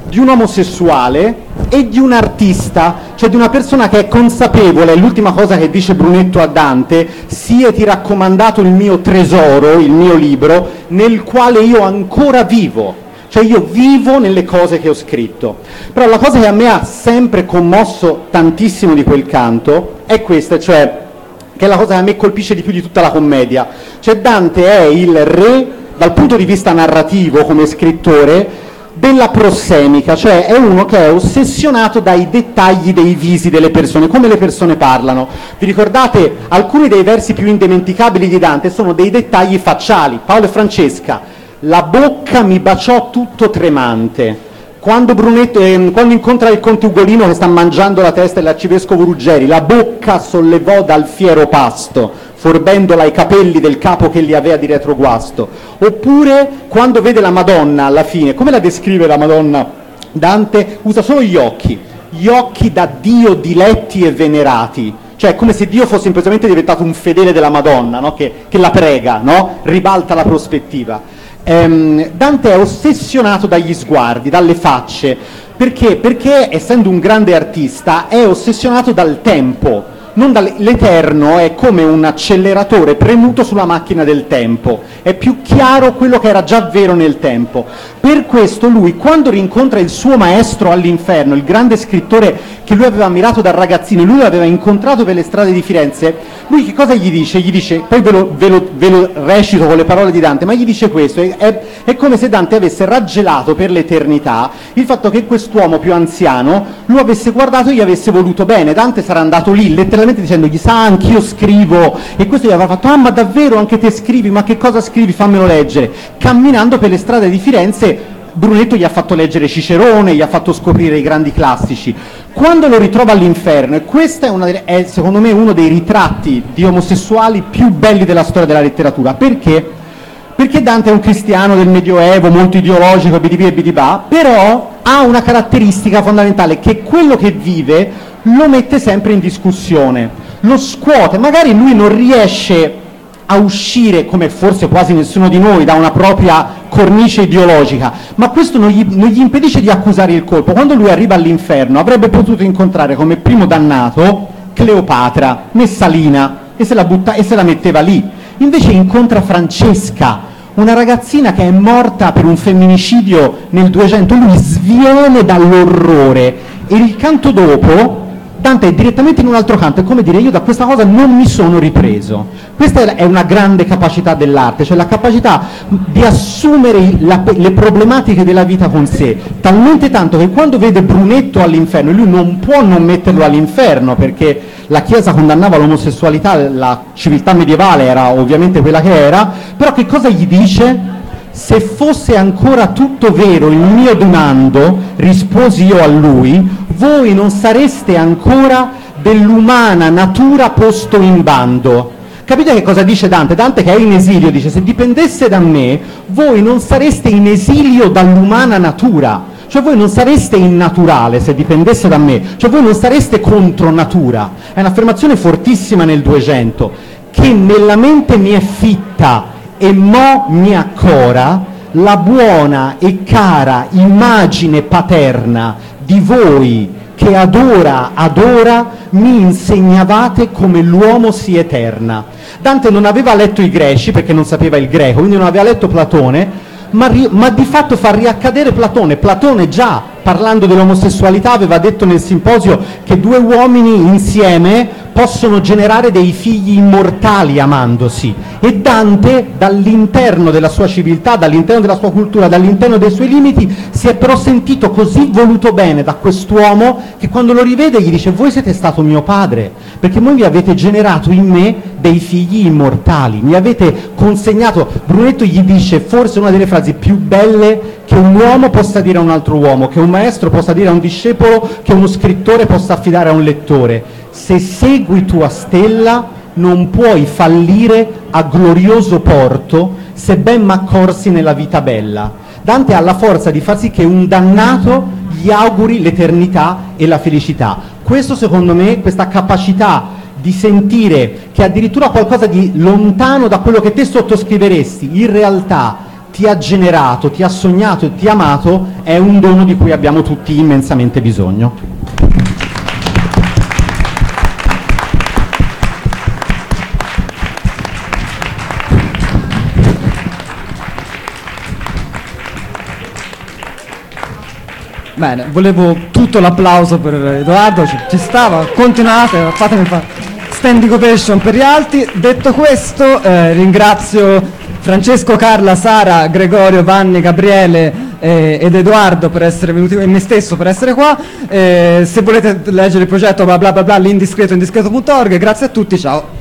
di un omosessuale e di un artista, cioè di una persona che è consapevole, è l'ultima cosa che dice Brunetto a Dante, sieti raccomandato il mio tesoro, il mio libro, nel quale io ancora vivo. Cioè io vivo nelle cose che ho scritto. Però la cosa che a me ha sempre commosso tantissimo di quel canto è questa, cioè che è la cosa che a me colpisce di più di tutta la commedia. Cioè Dante è il re, dal punto di vista narrativo come scrittore, della prossemica, cioè è uno che è ossessionato dai dettagli dei visi delle persone, come le persone parlano. Vi ricordate? Alcuni dei versi più indimenticabili di Dante sono dei dettagli facciali. Paolo e Francesca: la bocca mi baciò tutto tremante. Quando incontra il conte Ugolino che sta mangiando la testa dell'arcivescovo Ruggeri, la bocca sollevò dal fiero pasto, forbendola ai capelli del capo che li aveva di retroguasto. Oppure quando vede la Madonna alla fine, come la descrive la Madonna Dante? Usa solo gli occhi da Dio diletti e venerati. Cioè, come se Dio fosse improvvisamente diventato un fedele della Madonna, no? che la prega, no? Ribalta la prospettiva. Dante è ossessionato dagli sguardi, dalle facce. Perché? Perché, essendo un grande artista, è ossessionato dal tempo. L'eterno è come un acceleratore premuto sulla macchina del tempo, è più chiaro quello che era già vero nel tempo. Per questo lui, quando rincontra il suo maestro all'inferno, il grande scrittore che lui aveva ammirato da ragazzino, lui l'aveva incontrato per le strade di Firenze, lui che cosa gli dice? Gli dice, poi ve lo recito con le parole di Dante, ma gli dice questo: è come se Dante avesse raggelato per l'eternità il fatto che quest'uomo più anziano lo avesse guardato e gli avesse voluto bene. Dante sarà andato lì letteralmente dicendogli: sa, anch'io scrivo. E questo gli aveva fatto: ah, ma davvero anche te scrivi? Ma che cosa scrivi? Fammelo leggere. Camminando per le strade di Firenze, Brunetto gli ha fatto leggere Cicerone, gli ha fatto scoprire i grandi classici. Quando lo ritrova all'inferno, e questo è secondo me uno dei ritratti di omosessuali più belli della storia della letteratura. Perché? Perché Dante è un cristiano del Medioevo, molto ideologico, bidibì e bidibà, però ha una caratteristica fondamentale, che quello che vive lo mette sempre in discussione, lo scuote. Magari lui non riesce a uscire, come forse quasi nessuno di noi, da una propria cornice ideologica, ma questo non gli impedisce di accusare il colpo. Quando lui arriva all'inferno avrebbe potuto incontrare come primo dannato Cleopatra, Messalina, e se la metteva lì. Invece incontra Francesca, una ragazzina che è morta per un femminicidio nel 200. Lui sviene dall'orrore, e il canto dopo Dante è direttamente in un altro canto, è come dire: io da questa cosa non mi sono ripreso. Questa è una grande capacità dell'arte, cioè la capacità di assumere le problematiche della vita con sé, talmente tanto che quando vede Brunetto all'inferno, lui non può non metterlo all'inferno, perché la Chiesa condannava l'omosessualità, la civiltà medievale era ovviamente quella che era, però che cosa gli dice? Se fosse ancora tutto vero il mio domando, risposi io a lui, voi non sareste ancora dell'umana natura posto in bando. Capite che cosa dice Dante? Dante, che è in esilio, dice: se dipendesse da me, voi non sareste in esilio dall'umana natura. Cioè voi non sareste innaturale se dipendesse da me, cioè voi non sareste contro natura. È un'affermazione fortissima nel 200, che nella mente mi è fitta e mo mi accora la buona e cara immagine paterna di voi che adora mi insegnavate come l'uomo si eterna. Dante non aveva letto i greci perché non sapeva il greco, quindi non aveva letto Platone, ma di fatto fa riaccadere Platone. Platone già parlando dell'omosessualità aveva detto nel simposio che due uomini insieme possono generare dei figli immortali amandosi, e Dante dall'interno della sua civiltà, dall'interno della sua cultura, dall'interno dei suoi limiti si è però sentito così voluto bene da quest'uomo che quando lo rivede gli dice: voi siete stato mio padre, perché voi mi avete generato in me dei figli immortali, mi avete consegnato. Brunetto gli dice forse una delle frasi più belle che un uomo possa dire a un altro uomo, che un maestro possa dire a un discepolo, che uno scrittore possa affidare a un lettore: se segui tua stella non puoi fallire a glorioso porto, se ben m'accorsi nella vita bella. Dante ha la forza di far sì che un dannato gli auguri l'eternità e la felicità. Questo, secondo me, questa capacità di sentire che addirittura qualcosa di lontano da quello che te sottoscriveresti in realtà ti ha generato, ti ha sognato e ti ha amato, è un dono di cui abbiamo tutti immensamente bisogno. Bene, volevo tutto l'applauso per Edoardo, ci stava, continuate, fatemi fare standing ovation per gli altri. Detto questo, ringrazio Francesco, Carla, Sara, Gregorio, Vanni, Gabriele ed Edoardo per essere venuti, e me stesso per essere qua. Se volete leggere il progetto bla bla bla bla, l'indiscreto.indiscreto.org. Grazie a tutti, ciao.